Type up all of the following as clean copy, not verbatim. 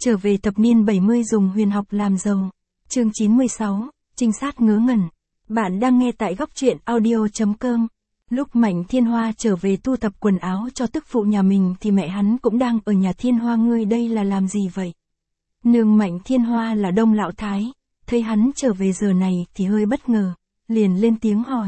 Trở về thập niên 70 dùng huyền học làm giàu. Chương 96, trinh sát ngớ ngẩn. Bạn đang nghe tại góc truyện audio.com. Lúc Mạnh Thiên Hoa trở về thu thập quần áo cho tức phụ nhà mình thì mẹ hắn cũng đang ở nhà. Thiên Hoa, ngươi đây là làm gì vậy? Nương Mạnh Thiên Hoa là Đông Lão Thái, thấy hắn trở về giờ này thì hơi bất ngờ, liền lên tiếng hỏi.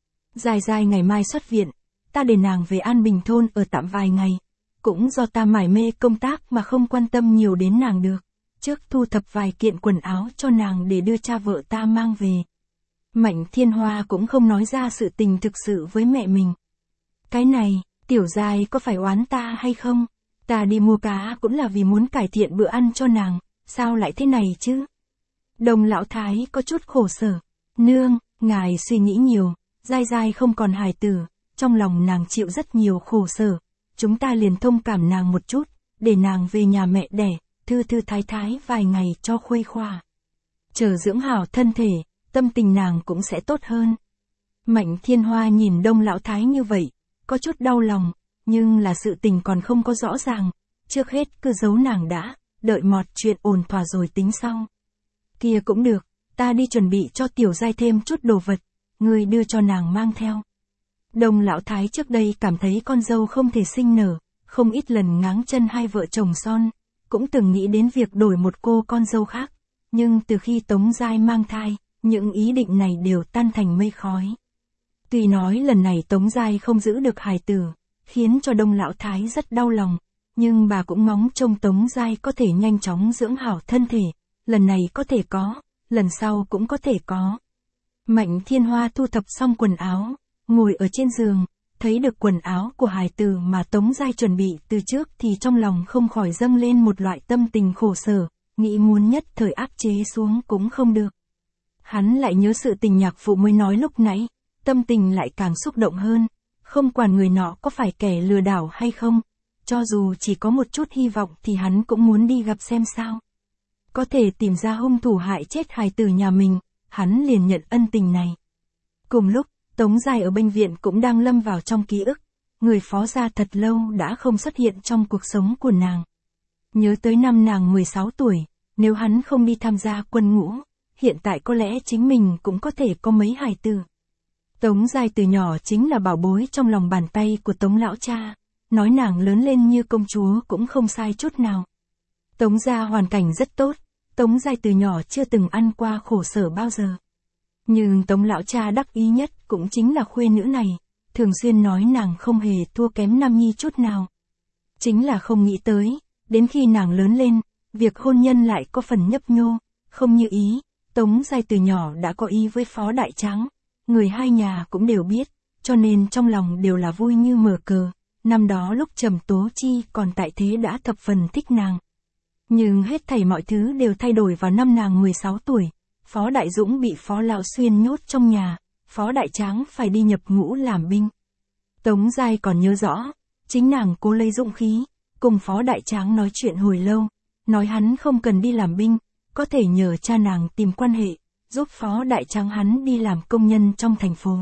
Dài ngày mai xuất viện, ta để nàng về An Bình thôn ở tạm vài ngày. Cũng do ta mải mê công tác mà không quan tâm nhiều đến nàng được. Trước thu thập vài kiện quần áo cho nàng để đưa cha vợ ta mang về. Mạnh Thiên Hoa cũng không nói ra sự tình thực sự với mẹ mình. Cái này, tiểu Giai có phải oán ta hay không? Ta đi mua cá cũng là vì muốn cải thiện bữa ăn cho nàng, sao lại thế này chứ? Đông Lão Thái có chút khổ sở. Nương, ngài suy nghĩ nhiều, Giai không còn hài tử, trong lòng nàng chịu rất nhiều khổ sở. Chúng ta liền thông cảm nàng một chút, để nàng về nhà mẹ đẻ, thư thái vài ngày cho khuây khỏa. Chờ dưỡng hảo thân thể, tâm tình nàng cũng sẽ tốt hơn. Mạnh Thiên Hoa nhìn Đông Lão Thái như vậy, có chút đau lòng, nhưng là sự tình còn không có rõ ràng, trước hết cứ giấu nàng đã, đợi mọt chuyện ổn thỏa rồi tính sau. Kia cũng được, ta đi chuẩn bị cho tiểu Giai thêm chút đồ vật, ngươi đưa cho nàng mang theo. Đông Lão Thái trước đây cảm thấy con dâu không thể sinh nở, không ít lần ngáng chân hai vợ chồng son, cũng từng nghĩ đến việc đổi một cô con dâu khác, nhưng từ khi Tống Giai mang thai, những ý định này đều tan thành mây khói. Tuy nói lần này Tống Giai không giữ được hài tử, khiến cho Đông Lão Thái rất đau lòng, nhưng bà cũng ngóng trông Tống Giai có thể nhanh chóng dưỡng hảo thân thể, lần này có thể có, lần sau cũng có thể có. Mạnh Thiên Hoa thu thập xong quần áo, ngồi ở trên giường, thấy được quần áo của hài tử mà Tống Giai chuẩn bị từ trước thì trong lòng không khỏi dâng lên một loại tâm tình khổ sở, nghĩ muốn nhất thời áp chế xuống cũng không được. Hắn lại nhớ sự tình nhạc phụ mới nói lúc nãy, tâm tình lại càng xúc động hơn, không quản người nọ có phải kẻ lừa đảo hay không, cho dù chỉ có một chút hy vọng thì hắn cũng muốn đi gặp xem sao. Có thể tìm ra hung thủ hại chết hài tử nhà mình, hắn liền nhận ân tình này. Cùng lúc, Tống Giai ở bệnh viện cũng đang lâm vào trong ký ức, người phó gia thật lâu đã không xuất hiện trong cuộc sống của nàng. Nhớ tới năm nàng 16 tuổi, nếu hắn không đi tham gia quân ngũ, hiện tại có lẽ chính mình cũng có thể có mấy hài tử. Tống Giai từ nhỏ chính là bảo bối trong lòng bàn tay của Tống Lão Cha, nói nàng lớn lên như công chúa cũng không sai chút nào. Tống gia hoàn cảnh rất tốt, Tống Giai từ nhỏ chưa từng ăn qua khổ sở bao giờ. Nhưng Tống Lão Cha đắc ý nhất cũng chính là khuê nữ này, thường xuyên nói nàng không hề thua kém Nam Nhi chút nào. Chính là không nghĩ tới, đến khi nàng lớn lên, việc hôn nhân lại có phần nhấp nhô, không như ý. Tống Giai từ nhỏ đã có ý với Phó Đại Tráng, người hai nhà cũng đều biết, cho nên trong lòng đều là vui như mở cờ. Năm đó lúc Trầm Tố Chi còn tại thế đã thập phần thích nàng. Nhưng hết thảy mọi thứ đều thay đổi vào năm nàng 16 tuổi. Phó Đại Dũng bị Phó Lão Xuyên nhốt trong nhà, Phó Đại Tráng phải đi nhập ngũ làm binh. Tống Giai còn nhớ rõ, chính nàng cố lấy dũng khí, cùng Phó Đại Tráng nói chuyện hồi lâu, nói hắn không cần đi làm binh, có thể nhờ cha nàng tìm quan hệ, giúp Phó Đại Tráng hắn đi làm công nhân trong thành phố.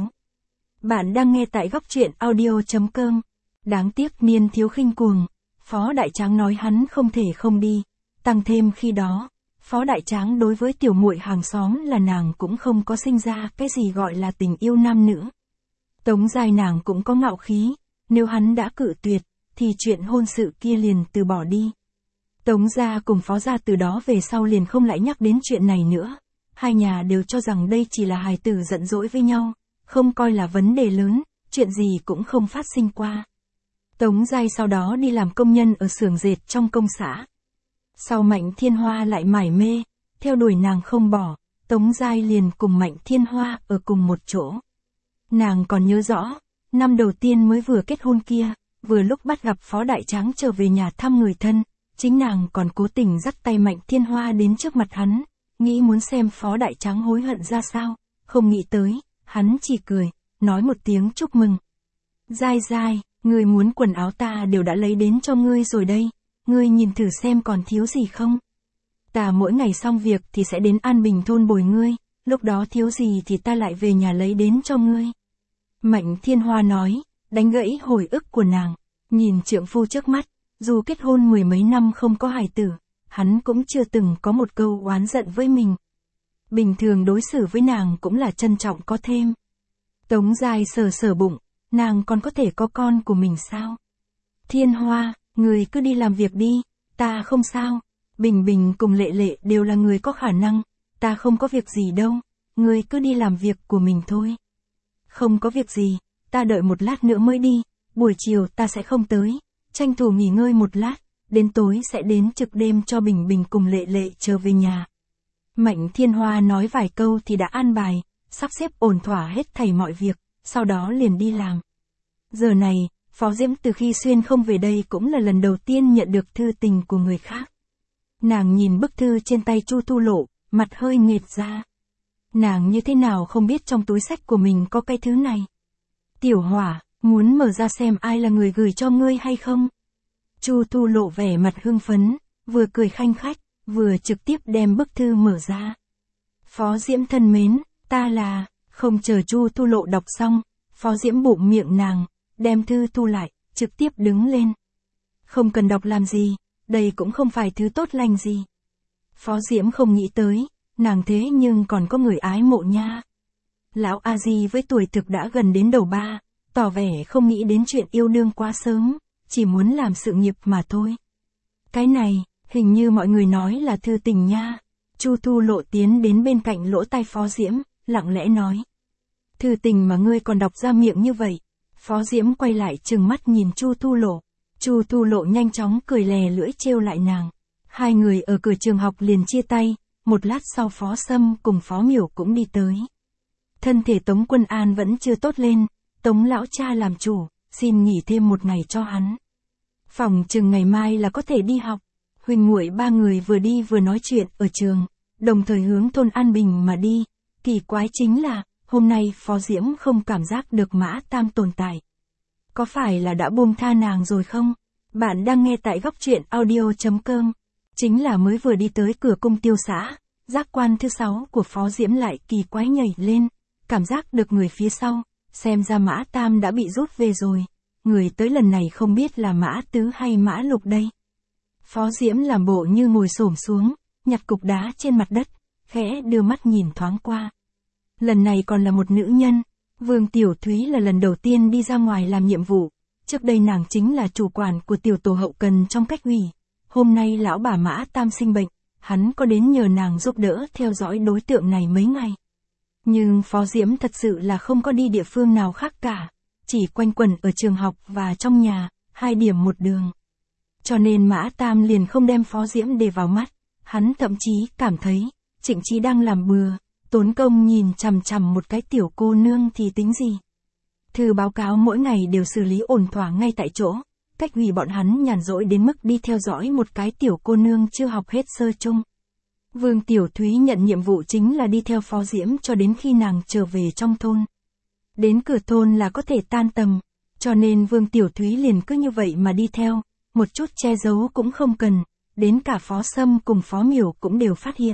Bạn đang nghe tại góc truyện audio.com. Đáng tiếc niên thiếu khinh cuồng, Phó Đại Tráng nói hắn không thể không đi, tăng thêm khi đó, Phó Đại Tráng đối với tiểu muội hàng xóm là nàng cũng không có sinh ra cái gì gọi là tình yêu nam nữ. Tống Giai nàng cũng có ngạo khí, nếu hắn đã cự tuyệt, thì chuyện hôn sự kia liền từ bỏ đi. Tống gia cùng Phó gia từ đó về sau liền không lại nhắc đến chuyện này nữa, hai nhà đều cho rằng đây chỉ là hài tử giận dỗi với nhau, không coi là vấn đề lớn, chuyện gì cũng không phát sinh qua. Tống Giai sau đó đi làm công nhân ở xưởng dệt trong công xã. Sau Mạnh Thiên Hoa lại mải mê, theo đuổi nàng không bỏ, Tống Giai liền cùng Mạnh Thiên Hoa ở cùng một chỗ. Nàng còn nhớ rõ, năm đầu tiên mới vừa kết hôn kia, vừa lúc bắt gặp Phó Đại Tráng trở về nhà thăm người thân, chính nàng còn cố tình dắt tay Mạnh Thiên Hoa đến trước mặt hắn, nghĩ muốn xem Phó Đại Tráng hối hận ra sao, không nghĩ tới, hắn chỉ cười, nói một tiếng chúc mừng. Giai, ngươi muốn quần áo ta đều đã lấy đến cho ngươi rồi đây. Ngươi nhìn thử xem còn thiếu gì không? Ta mỗi ngày xong việc thì sẽ đến An Bình thôn bồi ngươi, lúc đó thiếu gì thì ta lại về nhà lấy đến cho ngươi. Mạnh Thiên Hoa nói, đánh gãy hồi ức của nàng, nhìn trượng phu trước mắt, dù kết hôn mười mấy năm không có hài tử, hắn cũng chưa từng có một câu oán giận với mình. Bình thường đối xử với nàng cũng là trân trọng có thêm. Tống Giai sờ sờ bụng, nàng còn có thể có con của mình sao? Thiên Hoa, người cứ đi làm việc đi, ta không sao. Bình Bình cùng Lệ Lệ đều là người có khả năng, ta không có việc gì đâu, người cứ đi làm việc của mình thôi. Không có việc gì, ta đợi một lát nữa mới đi, buổi chiều ta sẽ không tới, tranh thủ nghỉ ngơi một lát, đến tối sẽ đến trực đêm cho Bình Bình cùng Lệ Lệ trở về nhà. Mạnh Thiên Hoa nói vài câu thì đã an bài, sắp xếp ổn thỏa hết thảy mọi việc, sau đó liền đi làm. Giờ này, Phó Diễm từ khi xuyên không về đây cũng là lần đầu tiên nhận được thư tình của người khác. Nàng nhìn bức thư trên tay Chu Thu Lộ, mặt hơi nghệt ra. Nàng như thế nào không biết trong túi xách của mình có cái thứ này. Tiểu Hỏa, muốn mở ra xem ai là người gửi cho ngươi hay không? Chu Thu Lộ vẻ mặt hưng phấn, vừa cười khanh khách, vừa trực tiếp đem bức thư mở ra. Phó Diễm thân mến, ta là, không chờ Chu Thu Lộ đọc xong, Phó Diễm bụm miệng nàng, đem thư thu lại, trực tiếp đứng lên. Không cần đọc làm gì, đây cũng không phải thứ tốt lành gì. Phó Diễm không nghĩ tới, nàng thế nhưng còn có người ái mộ nha. Lão A Di với tuổi thực đã gần đến đầu ba, tỏ vẻ không nghĩ đến chuyện yêu đương quá sớm, chỉ muốn làm sự nghiệp mà thôi. Cái này, hình như mọi người nói là thư tình nha. Chu Thu Lộ tiến đến bên cạnh lỗ tai Phó Diễm, lặng lẽ nói. Thư tình mà ngươi còn đọc ra miệng như vậy. Phó Diễm quay lại trừng mắt nhìn Chu Thu Lộ. Chu Thu Lộ nhanh chóng cười lè lưỡi trêu lại nàng. Hai người ở cửa trường học liền chia tay, một lát sau Phó Sâm cùng Phó Miểu cũng đi tới. Thân thể Tống Quân An vẫn chưa tốt lên, Tống lão cha làm chủ, xin nghỉ thêm một ngày cho hắn. Phòng chừng ngày mai là có thể đi học. Huynh muội ba người vừa đi vừa nói chuyện ở trường, đồng thời hướng thôn An Bình mà đi. Kỳ quái chính là, hôm nay Phó Diễm không cảm giác được Mã Tam tồn tại. Có phải là đã buông tha nàng rồi không? Bạn đang nghe tại góc truyện audio.com. Chính là mới vừa đi tới cửa cung tiêu xã, giác quan thứ 6 của Phó Diễm lại kỳ quái nhảy lên, cảm giác được người phía sau, xem ra Mã Tam đã bị rút về rồi. Người tới lần này không biết là Mã Tứ hay Mã Lục đây. Phó Diễm làm bộ như ngồi xổm xuống, nhặt cục đá trên mặt đất, khẽ đưa mắt nhìn thoáng qua. Lần này còn là một nữ nhân, Vương Tiểu Thúy là lần đầu tiên đi ra ngoài làm nhiệm vụ, trước đây nàng chính là chủ quản của tiểu tổ hậu cần trong cách ủy. Hôm nay lão bà Mã Tam sinh bệnh, hắn có đến nhờ nàng giúp đỡ theo dõi đối tượng này mấy ngày. Nhưng Phó Diễm thật sự là không có đi địa phương nào khác cả, chỉ quanh quẩn ở trường học và trong nhà, 2 điểm một đường. Cho nên Mã Tam liền không đem Phó Diễm để vào mắt, hắn thậm chí cảm thấy, Trịnh Chi đang làm bừa, tốn công nhìn chằm chằm một cái tiểu cô nương thì tính gì. Thư báo cáo mỗi ngày đều xử lý ổn thỏa ngay tại chỗ, cách ủy bọn hắn nhàn rỗi đến mức đi theo dõi một cái tiểu cô nương chưa học hết sơ chung. Vương Tiểu Thúy nhận nhiệm vụ chính là đi theo Phó Diễm cho đến khi nàng trở về trong thôn. Đến cửa thôn là có thể tan tầm, cho nên Vương Tiểu Thúy liền cứ như vậy mà đi theo, một chút che giấu cũng không cần, đến cả Phó Sâm cùng Phó Miểu cũng đều phát hiện.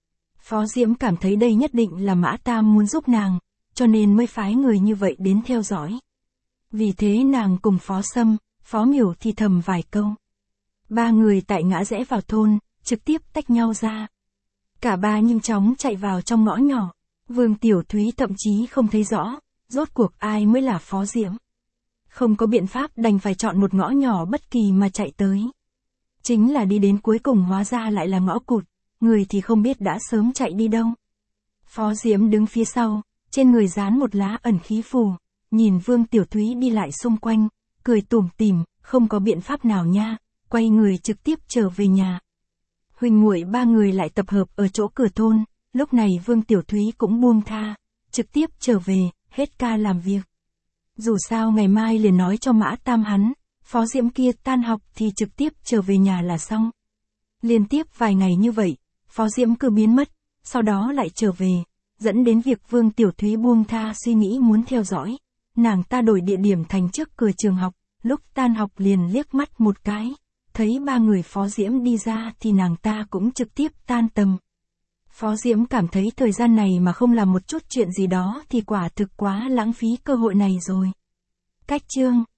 Phó Diễm cảm thấy đây nhất định là Mã Tam muốn giúp nàng, cho nên mới phái người như vậy đến theo dõi. Vì thế nàng cùng Phó Sâm, Phó Miểu thì thầm vài câu. 3 người tại ngã rẽ vào thôn, trực tiếp tách nhau ra. Cả ba nhanh chóng chạy vào trong ngõ nhỏ, Vương Tiểu Thúy thậm chí không thấy rõ, rốt cuộc ai mới là Phó Diễm. Không có biện pháp đành phải chọn một ngõ nhỏ bất kỳ mà chạy tới. Chính là đi đến cuối cùng hóa ra lại là ngõ cụt, người thì không biết đã sớm chạy đi đâu. Phó Diễm đứng phía sau, trên người dán một lá ẩn khí phù, nhìn Vương Tiểu Thúy đi lại xung quanh, cười tủm tỉm, không có biện pháp nào nha, quay người trực tiếp trở về nhà. Huynh muội 3 người lại tập hợp ở chỗ cửa thôn, lúc này Vương Tiểu Thúy cũng buông tha, trực tiếp trở về, hết ca làm việc. Dù sao ngày mai liền nói cho Mã Tam hắn, Phó Diễm kia tan học thì trực tiếp trở về nhà là xong. Liên tiếp vài ngày như vậy, Phó Diễm cứ biến mất, sau đó lại trở về, dẫn đến việc Vương Tiểu Thúy buông tha suy nghĩ muốn theo dõi. Nàng ta đổi địa điểm thành trước cửa trường học, lúc tan học liền liếc mắt một cái, thấy 3 người Phó Diễm đi ra thì nàng ta cũng trực tiếp tan tầm. Phó Diễm cảm thấy thời gian này mà không làm một chút chuyện gì đó thì quả thực quá lãng phí cơ hội này rồi. Cách chương